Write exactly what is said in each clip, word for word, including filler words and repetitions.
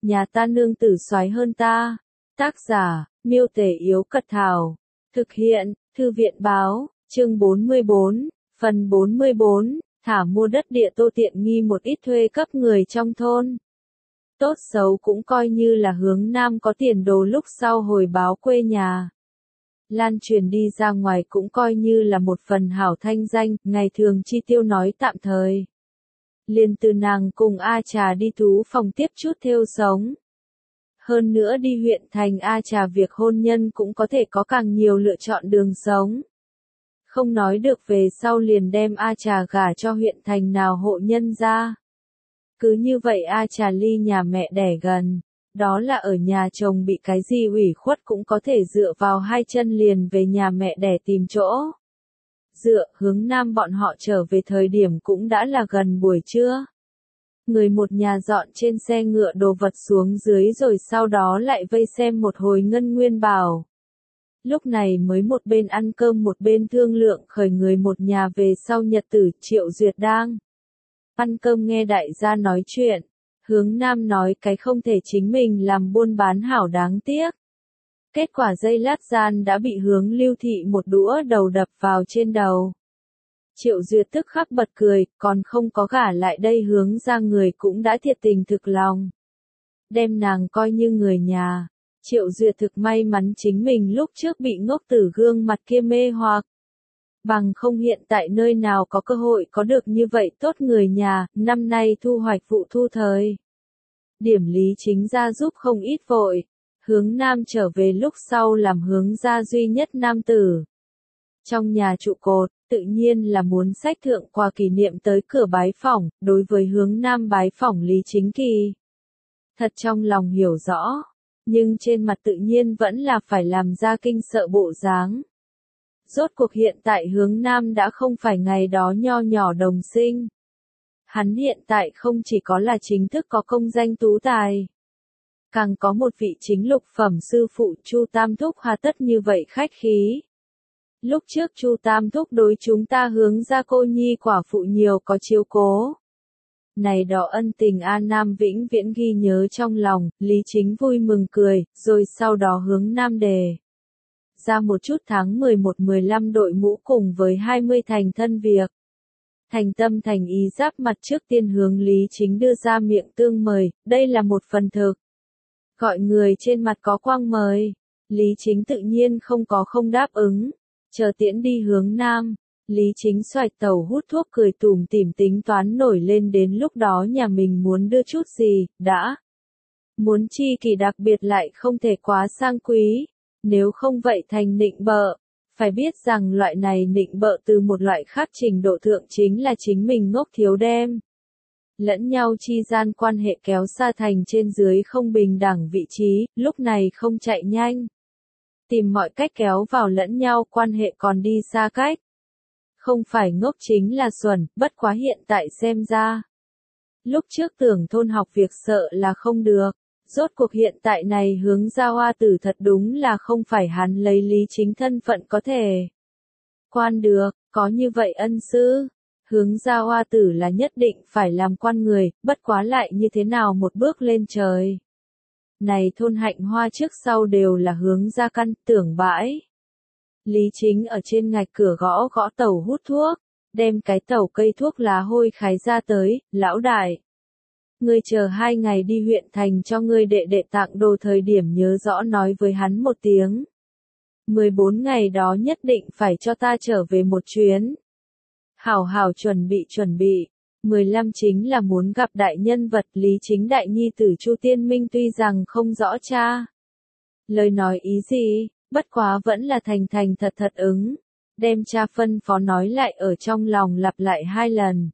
nhà ta nương tử soái hơn ta. Tác giả, Miêu Tể Yếu Cật Thảo. Thực hiện, Thư viện Báo, chương bốn mươi bốn, phần bốn mươi bốn, thả mua đất địa tô tiện nghi một ít thuê cấp người trong thôn. Tốt xấu cũng coi như là hướng nam có tiền đồ lúc sau hồi báo quê nhà. Lan truyền đi ra ngoài cũng coi như là một phần hảo thanh danh, ngày thường chi tiêu nói tạm thời. Liền từ nàng cùng A Trà đi thú phòng tiếp chút thêu sống. Hơn nữa đi huyện thành A Trà việc hôn nhân cũng có thể có càng nhiều lựa chọn đường sống. Không nói được về sau liền đem A Trà gả cho huyện thành nào hộ nhân ra. Cứ như vậy A Trà ly nhà mẹ đẻ gần, đó là ở nhà chồng bị cái gì ủy khuất cũng có thể dựa vào hai chân liền về nhà mẹ đẻ tìm chỗ. Dựa hướng nam bọn họ trở về thời điểm cũng đã là gần buổi trưa. Người một nhà dọn trên xe ngựa đồ vật xuống dưới rồi sau đó lại vây xem một hồi Ngân Nguyên Bảo. Lúc này mới một bên ăn cơm một bên thương lượng khởi người một nhà về sau nhật tử. Triệu Duyệt đang ăn cơm nghe đại gia nói chuyện. Hướng nam nói cái không thể chính mình làm buôn bán hảo đáng tiếc. Kết quả giây lát gian đã bị hướng lưu thị một đũa đầu đập vào trên đầu. Triệu Duyệt tức khắc bật cười, còn không có gả lại đây hướng ra người cũng đã thiệt tình thực lòng. Đem nàng coi như người nhà. Triệu Duyệt thực may mắn chính mình lúc trước bị ngốc tử gương mặt kia mê hoặc. Bằng không hiện tại nơi nào có cơ hội có được như vậy tốt người nhà, năm nay thu hoạch vụ thu thời. Điểm Lý Chính ra giúp không ít vội. Hướng nam trở về lúc sau làm hướng gia duy nhất nam tử. Trong nhà trụ cột, tự nhiên là muốn xách thượng quà kỷ niệm tới cửa bái phỏng, đối với hướng nam bái phỏng Lý Chính Kỳ. Thật trong lòng hiểu rõ, nhưng trên mặt tự nhiên vẫn là phải làm ra kinh sợ bộ dáng. Rốt cuộc hiện tại hướng nam đã không phải ngày đó nho nhỏ đồng sinh. Hắn hiện tại không chỉ có là chính thức có công danh tú tài. Càng có một vị chính lục phẩm sư phụ Chu Tam Thúc hà tất như vậy khách khí. Lúc trước Chu Tam Thúc đối chúng ta hướng ra cô nhi quả phụ nhiều có chiếu cố. Này đó ân tình A Nam vĩnh viễn ghi nhớ trong lòng, Lý Chính vui mừng cười, rồi sau đó hướng nam đề. Ra một chút tháng mười một mười lăm đội mũ cùng với hai mươi thành thân việc. Thành tâm thành ý giáp mặt trước tiên hướng Lý Chính đưa ra miệng tương mời, đây là một phần thực. Gọi người trên mặt có quang mời, Lý Chính tự nhiên không có không đáp ứng, chờ tiễn đi hướng nam, Lý Chính xoạch tàu hút thuốc cười tủm tỉm tính toán nổi lên đến lúc đó nhà mình muốn đưa chút gì, đã. Muốn chi kỳ đặc biệt lại không thể quá sang quý, nếu không vậy thành nịnh bợ, phải biết rằng loại này nịnh bợ từ một loại khác trình độ thượng chính là chính mình ngốc thiếu đem. Lẫn nhau chi gian quan hệ kéo xa thành trên dưới không bình đẳng vị trí, lúc này không chạy nhanh. Tìm mọi cách kéo vào lẫn nhau quan hệ còn đi xa cách. Không phải ngốc chính là xuẩn, bất quá hiện tại xem ra. Lúc trước tưởng thôn học việc sợ là không được, rốt cuộc hiện tại này hướng ra hoa tử thật đúng là không phải hắn lấy Lý Chính thân phận có thể. Quan được, có như vậy ân sư. Hướng ra hoa tử là nhất định phải làm quan người, bất quá lại như thế nào một bước lên trời. Này thôn hạnh hoa trước sau đều là hướng ra căn tưởng bãi. Lý Chính ở trên ngạch cửa gõ gõ tàu hút thuốc, đem cái tàu cây thuốc lá hôi khái ra tới, lão đại. Ngươi chờ hai ngày đi huyện thành cho ngươi đệ đệ tặng đồ thời điểm nhớ rõ nói với hắn một tiếng. mười bốn ngày đó nhất định phải cho ta trở về một chuyến. Hảo hảo chuẩn bị chuẩn bị, mười lăm chính là muốn gặp đại nhân vật Lý Chính đại nhi tử Chu Tiên Minh tuy rằng không rõ cha. Lời nói ý gì, bất quá vẫn là thành thành thật thật ứng, đem cha phân phó nói lại ở trong lòng lặp lại hai lần.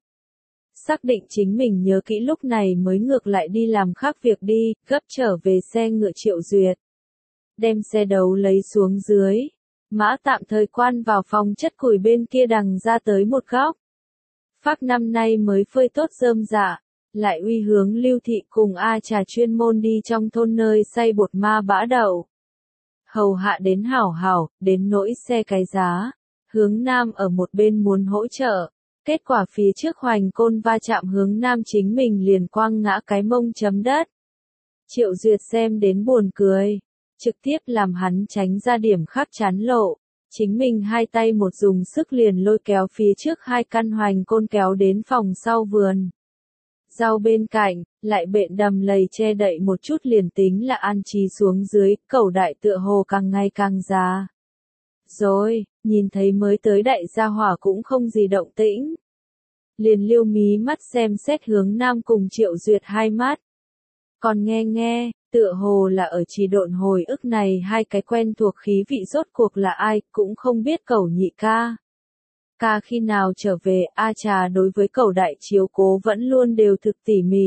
Xác định chính mình nhớ kỹ lúc này mới ngược lại đi làm khác việc đi, gấp trở về xe ngựa Triệu Duyệt. Đem xe đấu lấy xuống dưới. Mã tạm thời quan vào phòng chất củi bên kia đằng ra tới một góc. Phác năm nay mới phơi tốt rơm dạ, lại uy hướng lưu thị cùng A Trà chuyên môn đi trong thôn nơi xay bột ma bã đậu. Hầu hạ đến hảo hảo, đến nỗi xe cái giá, hướng nam ở một bên muốn hỗ trợ. Kết quả phía trước hoành côn va chạm hướng nam chính mình liền quăng ngã cái mông chấm đất. Triệu Duyệt xem đến buồn cười, trực tiếp làm hắn tránh ra điểm khắc chán lộ, chính mình hai tay một dùng sức liền lôi kéo phía trước hai căn hoành côn kéo đến phòng sau vườn. Rau bên cạnh, lại bện đầm lầy che đậy một chút liền tính là an trí xuống dưới, cẩu đại tựa hồ càng ngày càng già. Rồi, nhìn thấy mới tới đại gia hỏa cũng không gì động tĩnh. Liền liêu mí mắt xem xét hướng nam cùng Triệu Duyệt hai mắt. Còn nghe nghe, tựa hồ là ở chỉ độn hồi ức này hai cái quen thuộc khí vị rốt cuộc là ai, cũng không biết cẩu nhị ca. Ca khi nào trở về, A Trà đối với cẩu đại chiếu cố vẫn luôn đều thực tỉ mỉ.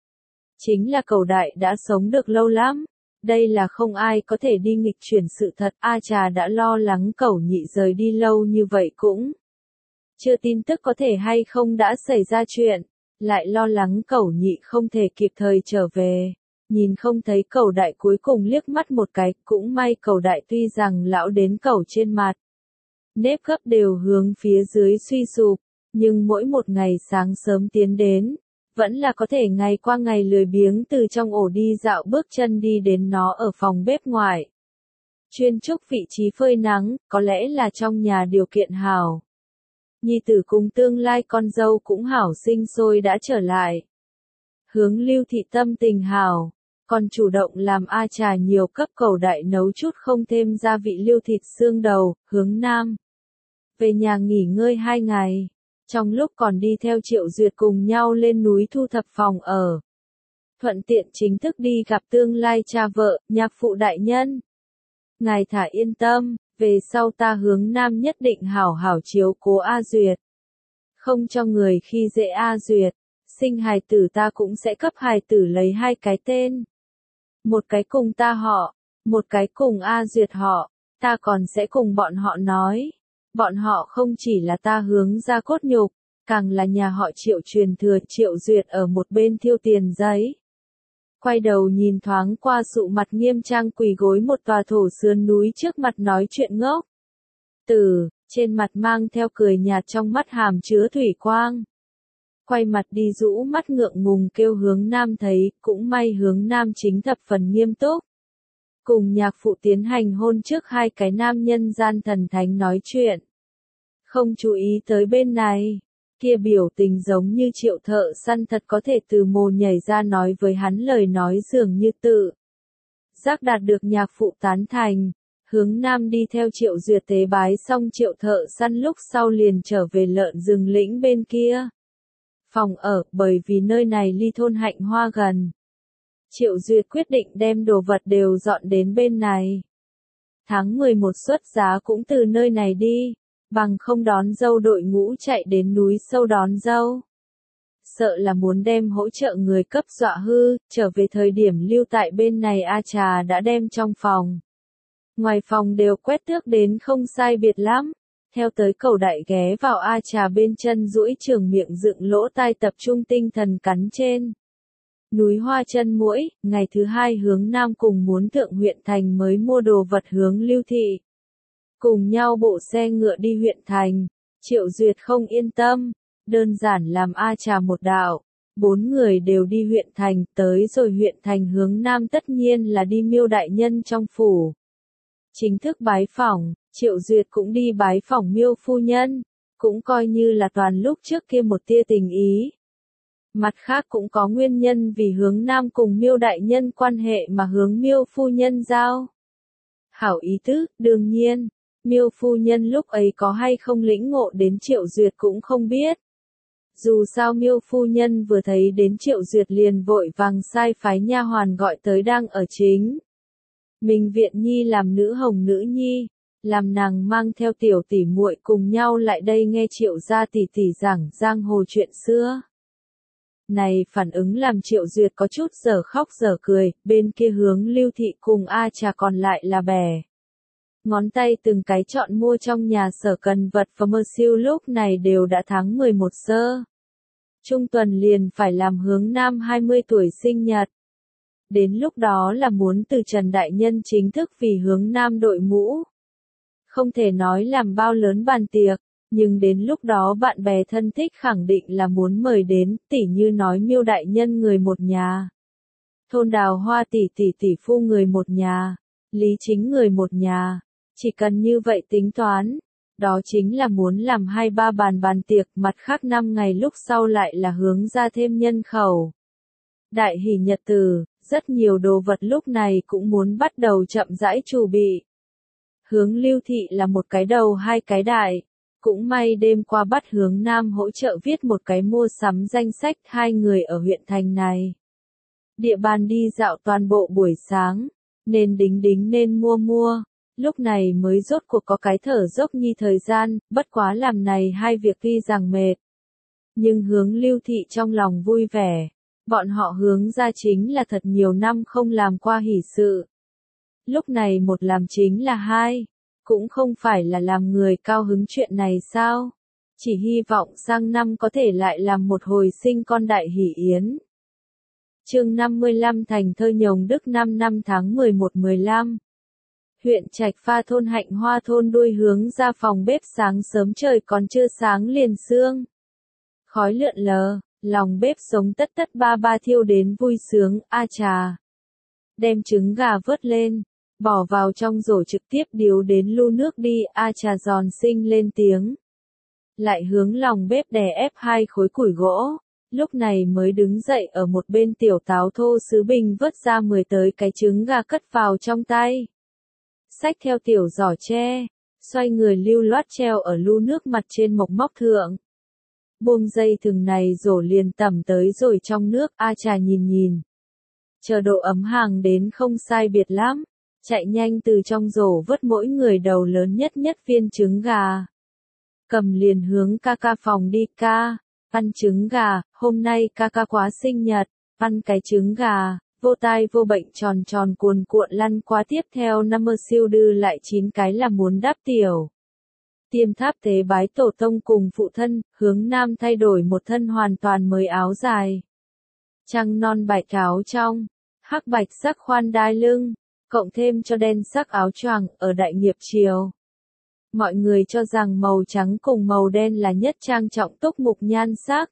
Chính là cẩu đại đã sống được lâu lắm, đây là không ai có thể đi nghịch chuyển sự thật. A Trà đã lo lắng cẩu nhị rời đi lâu như vậy cũng chưa tin tức có thể hay không đã xảy ra chuyện, lại lo lắng cẩu nhị không thể kịp thời trở về. Nhìn không thấy cẩu đại cuối cùng liếc mắt một cái, cũng may cẩu đại tuy rằng lão đến cẩu trên mặt. Nếp gấp đều hướng phía dưới suy sụp, nhưng mỗi một ngày sáng sớm tiến đến, vẫn là có thể ngày qua ngày lười biếng từ trong ổ đi dạo bước chân đi đến nó ở phòng bếp ngoài. Chuyên trúc vị trí phơi nắng, có lẽ là trong nhà điều kiện hảo. Nhi tử cùng tương lai con dâu cũng hảo sinh sôi đã trở lại. Hướng Lưu thị tâm tình hảo, còn chủ động làm A Trà nhiều cấp cẩu đại nấu chút không thêm gia vị liêu thịt xương đầu. Hướng nam về nhà nghỉ ngơi hai ngày, trong lúc còn đi theo Triệu Duyệt cùng nhau lên núi thu thập phòng ở. Thuận tiện chính thức đi gặp tương lai cha vợ, nhạc phụ đại nhân. Ngài thả yên tâm, về sau ta hướng nam nhất định hảo hảo chiếu cố A Duyệt. Không cho người khi dễ A Duyệt, sinh hài tử ta cũng sẽ cấp hài tử lấy hai cái tên. Một cái cùng ta họ, một cái cùng A Duyệt họ, ta còn sẽ cùng bọn họ nói. Bọn họ không chỉ là ta hướng ra cốt nhục, càng là nhà họ Triệu truyền thừa. Triệu Duyệt ở một bên thiêu tiền giấy. Quay đầu nhìn thoáng qua sụ mặt nghiêm trang quỳ gối một tòa thổ sườn núi trước mặt nói chuyện ngốc. Tử, trên mặt mang theo cười nhạt trong mắt hàm chứa thủy quang. Quay mặt đi rũ mắt ngượng ngùng kêu hướng nam thấy, cũng may hướng nam chính thập phần nghiêm túc. Cùng nhạc phụ tiến hành hôn trước hai cái nam nhân gian thần thánh nói chuyện. Không chú ý tới bên này, kia biểu tình giống như Triệu thợ săn thật có thể từ mồ nhảy ra nói với hắn lời nói dường như tự. Giác đạt được nhạc phụ tán thành, hướng nam đi theo Triệu Duyệt tế bái xong Triệu thợ săn lúc sau liền trở về lợn rừng lĩnh bên kia. Phòng ở, bởi vì nơi này ly thôn Hạnh Hoa gần. Triệu Duyệt quyết định đem đồ vật đều dọn đến bên này. Tháng mười một xuất giá cũng từ nơi này đi, bằng không đón dâu đội ngũ chạy đến núi sâu đón dâu. Sợ là muốn đem hỗ trợ người cấp dọa hư, trở về thời điểm lưu tại bên này A Trà đã đem trong phòng. Ngoài phòng đều quét tước đến không sai biệt lắm. Theo tới cẩu đại ghé vào A Trà bên chân duỗi trường miệng dựng lỗ tai tập trung tinh thần cắn trên. Núi hoa chân muỗi, ngày thứ hai hướng nam cùng muốn thượng huyện thành mới mua đồ vật hướng Lưu thị. Cùng nhau bộ xe ngựa đi huyện thành, Triệu Duyệt không yên tâm, đơn giản làm A Trà một đạo. Bốn người đều đi huyện thành, tới rồi huyện thành hướng nam tất nhiên là đi Miêu đại nhân trong phủ. Chính thức bái phỏng, Triệu Duyệt cũng đi bái phỏng Miêu phu nhân, cũng coi như là toàn lúc trước kia một tia tình ý. Mặt khác cũng có nguyên nhân vì hướng nam cùng Miêu đại nhân quan hệ mà hướng Miêu phu nhân giao. Hảo ý tứ, đương nhiên, Miêu phu nhân lúc ấy có hay không lĩnh ngộ đến Triệu Duyệt cũng không biết. Dù sao Miêu phu nhân vừa thấy đến Triệu Duyệt liền vội vàng sai phái nha hoàn gọi tới đang ở chính mình viện nhi làm nữ hồng nữ nhi, làm nàng mang theo tiểu tỷ muội cùng nhau lại đây nghe Triệu gia tỷ tỷ giảng giang hồ chuyện xưa. Này phản ứng làm Triệu Duyệt có chút dở khóc dở cười, bên kia hướng Lưu thị cùng A Trà còn lại là bè. Ngón tay từng cái chọn mua trong nhà sở cần vật và mơ siêu lúc này đều đã tháng mười một sơ. Trung tuần liền phải làm hướng nam hai mươi tuổi sinh nhật. Đến lúc đó là muốn từ Trần Đại Nhân chính thức vì hướng nam đội mũ. Không thể nói làm bao lớn bàn tiệc, nhưng đến lúc đó bạn bè thân thích khẳng định là muốn mời đến, tỉ như nói Miêu Đại Nhân người một nhà. thôn Đào Hoa tỷ tỷ tỷ phu người một nhà, Lý Chính người một nhà, chỉ cần như vậy tính toán, đó chính là muốn làm hai ba bàn bàn tiệc, mặt khác năm ngày lúc sau lại là hướng ra thêm nhân khẩu. Đại hỷ nhật tử, rất nhiều đồ vật lúc này cũng muốn bắt đầu chậm rãi chuẩn bị. Hướng Lưu Thị là một cái đầu hai cái đại, cũng may đêm qua bắt Hướng Nam hỗ trợ viết một cái mua sắm danh sách, hai người ở huyện thành này. Địa bàn đi dạo toàn bộ buổi sáng, nên đính đính nên mua mua, lúc này mới rốt cuộc có cái thở dốc nhi thời gian, bất quá làm này hai việc tuy rằng mệt. Nhưng Hướng Lưu Thị trong lòng vui vẻ, bọn họ Hướng ra chính là thật nhiều năm không làm qua hỷ sự. Lúc này một làm chính là hai, cũng không phải là làm người cao hứng chuyện này sao, chỉ hy vọng sang năm có thể lại làm một hồi sinh con đại hỷ yến. Chương năm mươi lăm Thành Thơ Nhồng Đức năm năm tháng mười một mười lăm. Huyện Trạch Pha thôn Hạnh Hoa thôn đuôi Hướng ra phòng bếp sáng sớm trời còn chưa sáng liền sương. Khói lượn lờ, lòng bếp sống tất tất ba ba thiêu đến vui sướng, a trà. Đem trứng gà vớt lên, bỏ vào trong rổ trực tiếp điếu đến lu nước đi, a trà giòn xinh lên tiếng. Lại hướng lòng bếp đè ép hai khối củi gỗ. Lúc này mới đứng dậy ở một bên tiểu táo thô sứ bình vớt ra mười tới cái trứng gà cất vào trong tay. Xách theo tiểu giỏ tre, xoay người lưu loát treo ở lu nước mặt trên mộc móc thượng. Buông dây thừng này rổ liền tẩm tới rồi trong nước, a trà nhìn nhìn. Chờ độ ấm hàng đến không sai biệt lắm, chạy nhanh từ trong rổ vớt mỗi người đầu lớn nhất nhất viên trứng gà. Cầm liền hướng ca ca phòng đi, ca. Ăn trứng gà, hôm nay ca ca quá sinh nhật, ăn cái trứng gà, vô tai vô bệnh tròn tròn cuồn cuộn lăn qua tiếp theo năm mơ siêu đư lại chín cái là muốn đáp tiểu. Tiêm tháp tế bái tổ tông cùng phụ thân, Hướng Nam thay đổi một thân hoàn toàn mới áo dài. Trăng non bạch áo trong, hắc bạch sắc khoan đai lưng, cộng thêm cho đen sắc áo choàng ở đại nghiệp triều. Mọi người cho rằng màu trắng cùng màu đen là nhất trang trọng túc mục nhan sắc.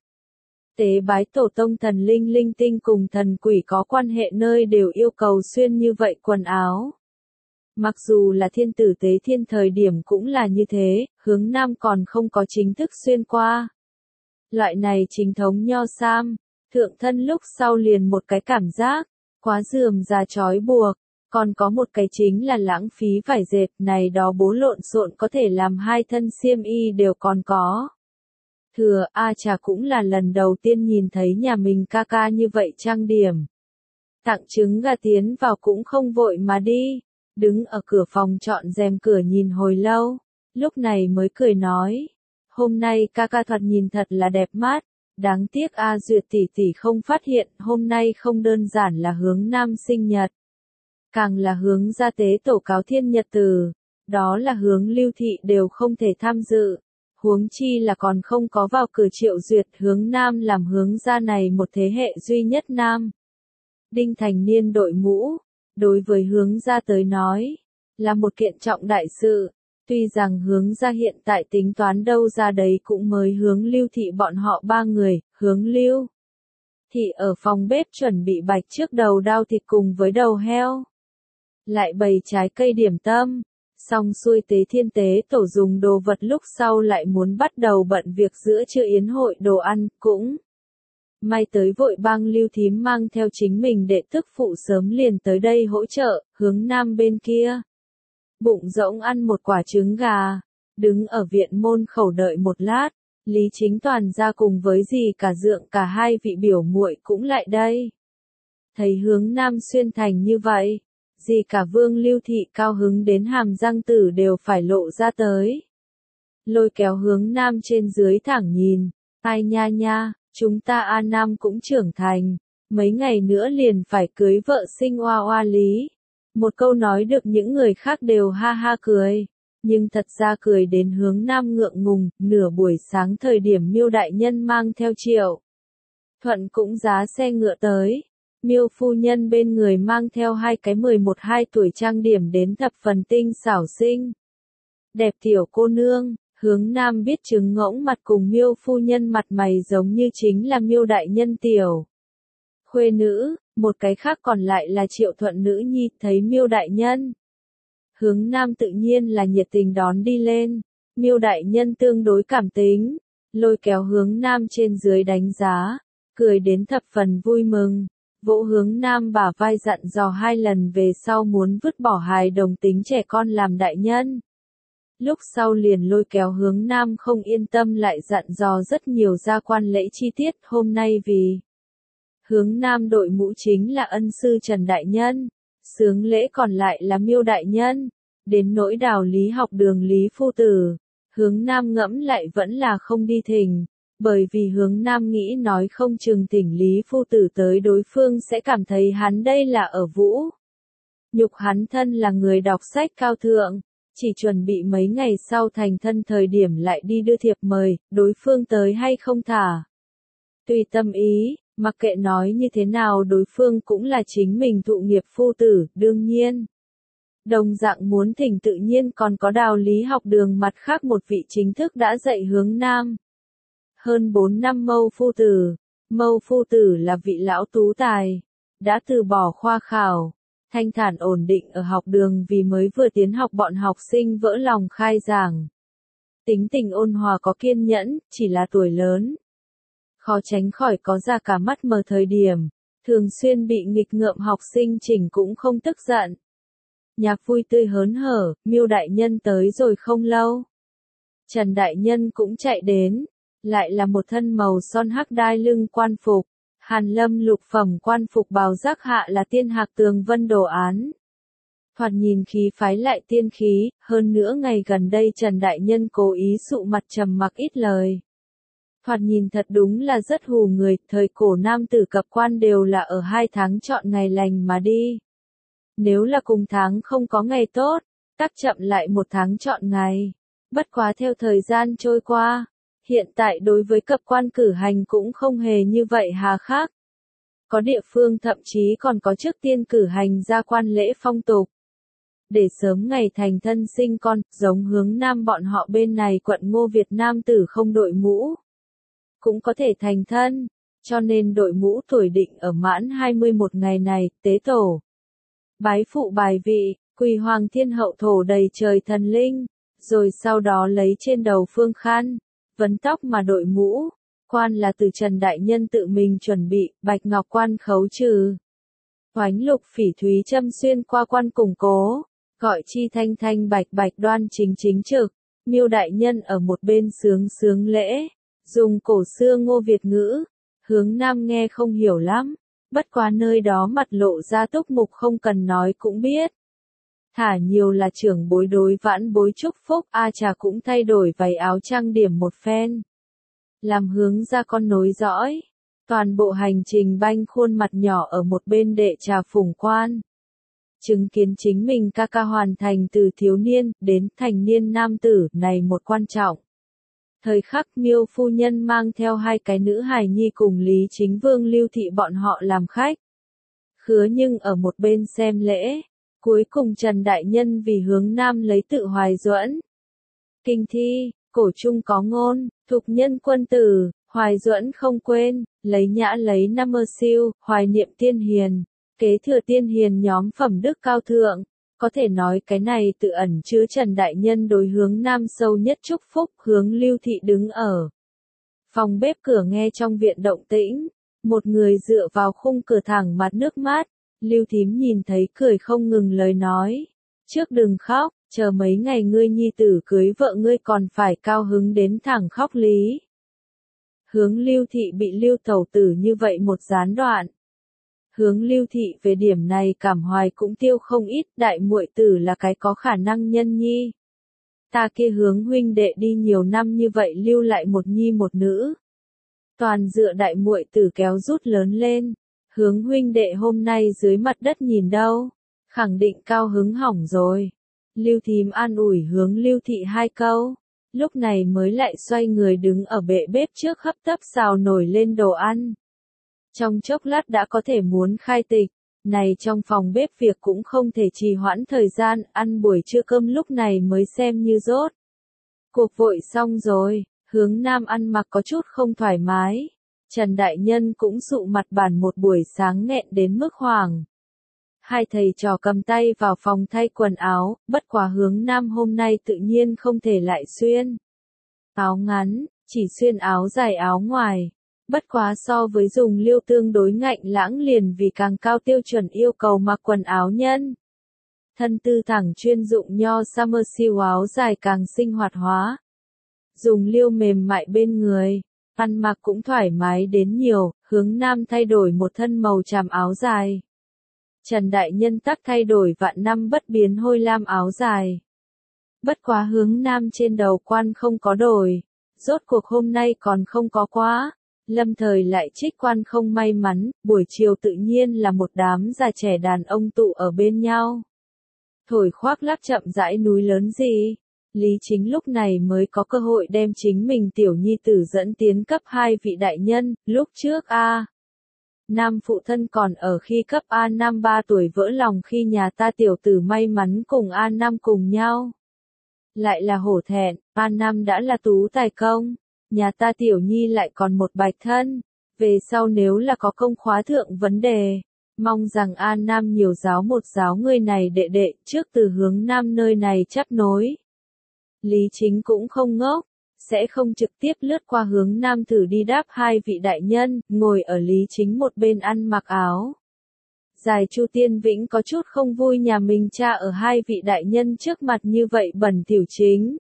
Tế bái tổ tông thần linh linh tinh cùng thần quỷ có quan hệ nơi đều yêu cầu xuyên như vậy quần áo. Mặc dù là thiên tử tế thiên thời điểm cũng là như thế, Hướng Nam còn không có chính thức xuyên qua. Loại này chính thống nho sam, thượng thân lúc sau liền một cái cảm giác, quá rườm rà trói buộc. Còn có một cái chính là lãng phí vải dệt, này đó bố lộn xộn có thể làm hai thân xiêm y đều còn có. Thừa A Trà cũng là lần đầu tiên nhìn thấy nhà mình ca ca như vậy trang điểm. Tặng trứng gà tiến vào cũng không vội mà đi, đứng ở cửa phòng chọn rèm cửa nhìn hồi lâu, lúc này mới cười nói. Hôm nay ca ca thoạt nhìn thật là đẹp mắt, đáng tiếc A Duyệt tỷ tỷ không phát hiện hôm nay không đơn giản là Hướng Nam sinh nhật. Càng là Hướng ra tế tổ cáo thiên nhật tử, đó là Hướng Lưu Thị đều không thể tham dự, huống chi là còn không có vào cửa Triệu Duyệt. Hướng Nam làm Hướng ra này một thế hệ duy nhất nam. Đinh thành niên đội mũ, đối với Hướng ra tới nói, là một kiện trọng đại sự, tuy rằng Hướng ra hiện tại tính toán đâu ra đấy cũng mới Hướng Lưu Thị bọn họ ba người, Hướng Lưu Thị ở phòng bếp chuẩn bị bạch trước đầu đao thịt cùng với đầu heo. Lại bày trái cây điểm tâm, xong xuôi tế thiên tế tổ dùng đồ vật lúc sau lại muốn bắt đầu bận việc giữa trưa yến hội đồ ăn, cũng may tới vội bang Lưu thím mang theo chính mình đệ tức phụ sớm liền tới đây hỗ trợ. Hướng Nam bên kia, bụng rỗng ăn một quả trứng gà, đứng ở viện môn khẩu đợi một lát, Lý Chính Toàn ra cùng với dì cả dượng cả hai vị biểu muội cũng lại đây. Thấy Hướng Nam xuyên thành như vậy, dì cả Vương Lưu Thị cao hứng đến hàm răng tử đều phải lộ ra tới. Lôi kéo Hướng Nam trên dưới thẳng nhìn, ai nha nha, chúng ta A Nam cũng trưởng thành, mấy ngày nữa liền phải cưới vợ sinh oa oa Lý. Một câu nói được những người khác đều ha ha cười, nhưng thật ra cười đến Hướng Nam ngượng ngùng. Nửa buổi sáng thời điểm Miêu đại nhân mang theo Triệu Thuận cũng giá xe ngựa tới. Miêu phu nhân bên người mang theo hai cái mười một hai tuổi trang điểm đến thập phần tinh xảo xinh đẹp tiểu cô nương. Hướng Nam biết trứng ngỗng mặt cùng Miêu phu nhân mặt mày giống như chính là Miêu đại nhân tiểu khuê nữ, Một cái khác còn lại là Triệu Thuận nữ nhi, thấy Miêu đại nhân hướng nam tự nhiên là nhiệt tình đón đi lên. Miêu đại nhân tương đối cảm tính, lôi kéo hướng nam trên dưới đánh giá, cười đến thập phần vui mừng, vỗ hướng nam bả vai dặn dò hai lần về sau muốn vứt bỏ hài đồng tính trẻ con làm đại nhân. Lúc sau liền lôi kéo hướng nam không yên tâm lại dặn dò rất nhiều gia quan lễ chi tiết. Hôm nay vì hướng nam đội mũ chính là ân sư Trần đại nhân, xướng lễ còn lại là Miêu đại nhân. Đến nỗi Đào Lý học đường Lý phu tử, hướng nam ngẫm lại vẫn là không đi thỉnh, bởi vì hướng nam nghĩ nói không chừng thỉnh Lý phu tử tới đối phương sẽ cảm thấy hắn đây là ở vũ nhục hắn thân là người đọc sách cao thượng, chỉ chuẩn bị mấy ngày sau thành thân thời điểm lại đi đưa thiệp mời, đối phương tới hay không thả tùy tâm ý, mặc kệ nói như thế nào đối phương cũng là chính mình thụ nghiệp phu tử. Đương nhiên đồng dạng muốn thỉnh tự nhiên còn có Đào Lý học đường mặt khác một vị chính thức đã dạy hướng nam hơn bốn năm Mâu phu tử. Mâu phu tử là vị lão tú tài, đã từ bỏ khoa khảo, thanh thản ổn định ở học đường vì mới vừa tiến học bọn học sinh vỡ lòng khai giảng. Tính tình ôn hòa có kiên nhẫn, chỉ là tuổi lớn, khó tránh khỏi có ra cả mắt mờ thời điểm, thường xuyên bị nghịch ngợm học sinh chỉnh cũng không tức giận. Nhạc vui tươi hớn hở, Miêu đại nhân tới rồi không lâu. Trần đại nhân cũng chạy đến, lại là một thân màu son hắc đai lưng quan phục, hàn lâm lục phẩm quan phục bào giác hạ là tiên hạc tường vân đồ án. Thoạt nhìn khí phái lại tiên khí, hơn nữa ngày gần đây Trần đại nhân cố ý sụ mặt trầm mặc ít lời. Thoạt nhìn thật đúng là rất hù người, thời cổ nam tử cập quan đều là ở hai tháng chọn ngày lành mà đi. Nếu là cùng tháng không có ngày tốt, tắc chậm lại một tháng chọn ngày. Bất quá theo thời gian trôi qua, hiện tại đối với cập quan cử hành cũng không hề như vậy hà khắc. Có địa phương thậm chí còn có trước tiên cử hành gia quan lễ phong tục. Để sớm ngày thành thân sinh con, giống hướng nam bọn họ bên này quận Ngô Việt Nam tử không đội mũ, cũng có thể thành thân, cho nên đội mũ tuổi định ở mãn hai mươi mốt ngày này, tế tổ. Bái phụ bài vị, quỳ hoàng thiên hậu thổ đầy trời thần linh, rồi sau đó lấy trên đầu phương khăn, vấn tóc mà đội mũ, quan là từ Trần đại nhân tự mình chuẩn bị, bạch ngọc quan khấu trừ. Oánh lục phỉ thúy châm xuyên qua quan củng cố, gọi chi thanh thanh bạch bạch đoan chính chính trực, Miêu đại nhân ở một bên sướng sướng lễ, dùng cổ xưa Ngô Việt ngữ, hướng nam nghe không hiểu lắm. Bất quá nơi đó mặt lộ ra túc mục không cần nói cũng biết. Thả nhiều là trưởng bối đối vãn bối chúc phúc, a trà cũng thay đổi váy áo trang điểm một phen. Làm hướng ra con nối dõi. Toàn bộ hành trình banh khuôn mặt nhỏ ở một bên đệ trà phủng quan. Chứng kiến chính mình ca ca hoàn thành từ thiếu niên đến thành niên nam tử này một quan trọng. Thời khắc Miêu phu nhân mang theo hai cái nữ hài nhi cùng Lý Chính Vương Lưu Thị bọn họ làm khách. Khứa nhưng ở một bên xem lễ, cuối cùng Trần đại nhân vì hướng nam lấy tự hoài duẫn. Kinh thi, cổ trung có ngôn, thục nhân quân tử, hoài duẫn không quên, lấy nhã lấy năm mơ siêu, hoài niệm tiên hiền, kế thừa tiên hiền nhóm phẩm đức cao thượng. Có thể nói cái này tự ẩn chứa Trần đại nhân đối hướng nam sâu nhất chúc phúc. Hướng Lưu Thị đứng ở phòng bếp cửa nghe trong viện động tĩnh, một người dựa vào khung cửa thẳng mặt nước mắt. Lưu thím nhìn thấy cười không ngừng lời nói, trước đừng khóc, chờ mấy ngày ngươi nhi tử cưới vợ ngươi còn phải cao hứng đến thẳng khóc lý. Hướng Lưu Thị bị Lưu tẩu tử như vậy một gián đoạn. Hướng Lưu Thị về điểm này cảm hoài cũng tiêu không ít, đại muội tử là cái có khả năng nhân nhi. Ta kia hướng huynh đệ đi nhiều năm như vậy lưu lại một nhi một nữ. Toàn dựa đại muội tử kéo rút lớn lên, hướng huynh đệ hôm nay dưới mặt đất nhìn đâu, khẳng định cao hứng hỏng rồi. Lưu thím an ủi hướng Lưu Thị hai câu, lúc này mới lại xoay người đứng ở bệ bếp trước hấp tấp xào nổi lên đồ ăn. Trong chốc lát đã có thể muốn khai tịch, này trong phòng bếp việc cũng không thể trì hoãn thời gian, ăn buổi trưa cơm lúc này mới xem như rốt. Cuộc vội xong rồi, hướng nam ăn mặc có chút không thoải mái, Trần Đại Nhân cũng sụ mặt bàn một buổi sáng nghẹn đến mức hoảng. Hai thầy trò cầm tay vào phòng thay quần áo, bất quá Hướng Nam hôm nay tự nhiên không thể lại xuyên áo ngắn, chỉ xuyên áo dài áo ngoài. Bất quá so với dùng liêu tương đối ngạnh lãng liền vì càng cao tiêu chuẩn yêu cầu mặc quần áo nhân. Thân tư thẳng chuyên dụng nho summer siêu áo dài càng sinh hoạt hóa. Dùng liêu mềm mại bên người, ăn mặc cũng thoải mái đến nhiều, Hướng Nam thay đổi một thân màu tràm áo dài. Trần Đại Nhân tắc thay đổi vạn năm bất biến hôi lam áo dài. Bất quá Hướng Nam trên đầu quan không có đổi, rốt cuộc hôm nay còn không có quá. Lâm Thời lại trích quan không may mắn, buổi chiều tự nhiên là một đám già trẻ đàn ông tụ ở bên nhau. Thổi khoác lác chậm rãi núi lớn gì. Lý Chính lúc này mới có cơ hội đem chính mình tiểu nhi tử dẫn tiến cấp hai vị đại nhân, lúc trước A. Nam phụ thân còn ở khi cấp A Nam ba tuổi vỡ lòng khi nhà ta tiểu tử may mắn cùng A Nam cùng nhau. Lại là hổ thẹn, A Nam đã là tú tài công, nhà ta tiểu nhi lại còn một bạch thân, về sau nếu là có công khóa thượng vấn đề, mong rằng A Nam nhiều giáo một giáo người này đệ đệ trước từ Hướng Nam nơi này chấp nối. Lý Chính cũng không ngốc, sẽ không trực tiếp lướt qua Hướng Nam thử đi đáp hai vị đại nhân, ngồi ở Lý Chính một bên ăn mặc áo dài. Chu Tiên Vĩnh có chút không vui nhà mình cha ở hai vị đại nhân trước mặt như vậy bẩn thỉu chính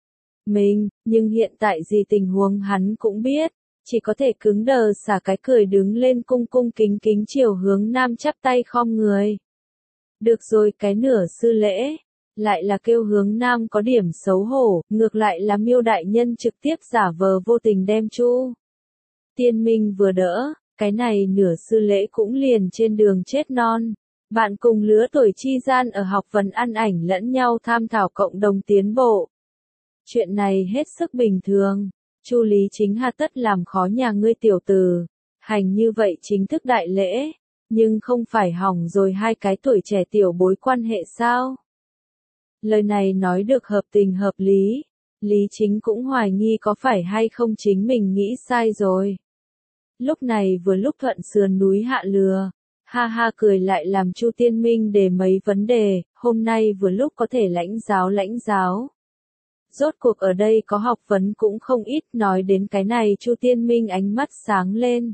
mình, nhưng hiện tại gì tình huống hắn cũng biết, chỉ có thể cứng đờ xả cái cười đứng lên cung cung kính kính chiều Hướng Nam chắp tay khom người. Được rồi, cái nửa sư lễ, lại là kêu Hướng Nam có điểm xấu hổ, ngược lại là Miêu đại nhân trực tiếp giả vờ vô tình đem Chu Tiên Minh vừa đỡ, cái này nửa sư lễ cũng liền trên đường chết non. Bạn cùng lứa tuổi chi gian ở học vấn ăn ảnh lẫn nhau tham thảo cộng đồng tiến bộ. Chuyện này hết sức bình thường. Chu Lý Chính hà tất làm khó nhà ngươi tiểu tử. Hành như vậy chính thức đại lễ, nhưng không phải hỏng rồi hai cái tuổi trẻ tiểu bối quan hệ sao? Lời này nói được hợp tình hợp lý. Lý Chính cũng hoài nghi có phải hay không chính mình nghĩ sai rồi. Lúc này vừa lúc thuận sườn núi hạ lừa, ha ha cười lại làm Chu Tiên Minh đề mấy vấn đề, hôm nay vừa lúc có thể lãnh giáo lãnh giáo. Rốt cuộc ở đây có học vấn cũng không ít, nói đến cái này Chu Tiên Minh ánh mắt sáng lên.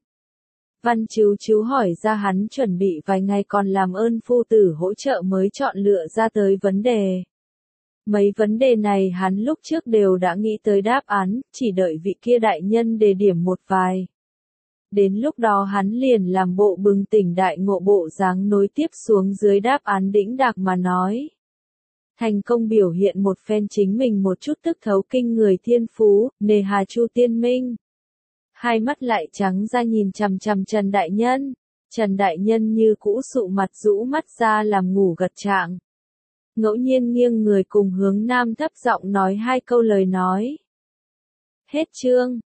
Văn Chiếu Chiếu hỏi ra hắn chuẩn bị vài ngày còn làm ơn phu tử hỗ trợ mới chọn lựa ra tới vấn đề. Mấy vấn đề này hắn lúc trước đều đã nghĩ tới đáp án, chỉ đợi vị kia đại nhân đề điểm một vài. Đến lúc đó hắn liền làm bộ bừng tỉnh đại ngộ bộ dáng nối tiếp xuống dưới đáp án đĩnh đạc mà nói. Thành công biểu hiện một phen chính mình một chút tức thấu kinh người thiên phú, nề hà Chu Tiên Minh. Hai mắt lại trắng ra nhìn chằm chằm Trần Đại Nhân. Trần Đại Nhân như cũ sụ mặt rũ mắt ra làm ngủ gật trạng. Ngẫu nhiên nghiêng người cùng Hướng Nam thấp giọng nói hai câu lời nói. Hết chương.